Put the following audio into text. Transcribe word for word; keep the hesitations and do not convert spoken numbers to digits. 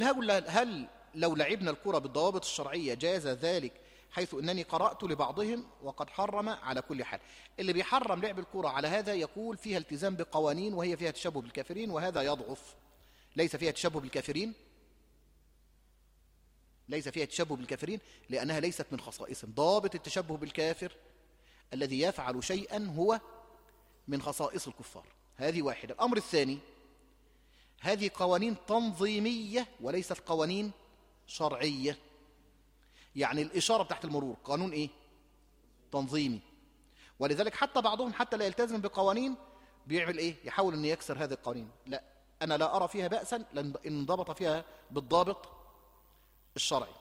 هقول هل لو لعبنا الكرة بالضوابط الشرعية جاز ذلك، حيث أنني قرأت لبعضهم وقد حرم على كل حال. اللي بيحرم لعب الكرة على هذا يقول فيها التزام بقوانين وهي فيها تشبه بالكافرين، وهذا يضعف. ليس فيها تشبه بالكافرين، ليس فيها تشبه بالكافرين لأنها ليست من خصائصهم. ضابط التشبه بالكافر الذي يفعل شيئا هو من خصائص الكفار. هذه واحدة. الأمر الثاني، هذه قوانين تنظيمية وليست قوانين شرعية. يعني الإشارة تحت المرور قانون إيه؟ تنظيمي. ولذلك حتى بعضهم حتى لا يلتزم بقوانين بيعمل إيه؟ يحاول أن يكسر هذه القوانين. لا، أنا لا أرى فيها بأسا لأن انضبط فيها بالضابط الشرعي.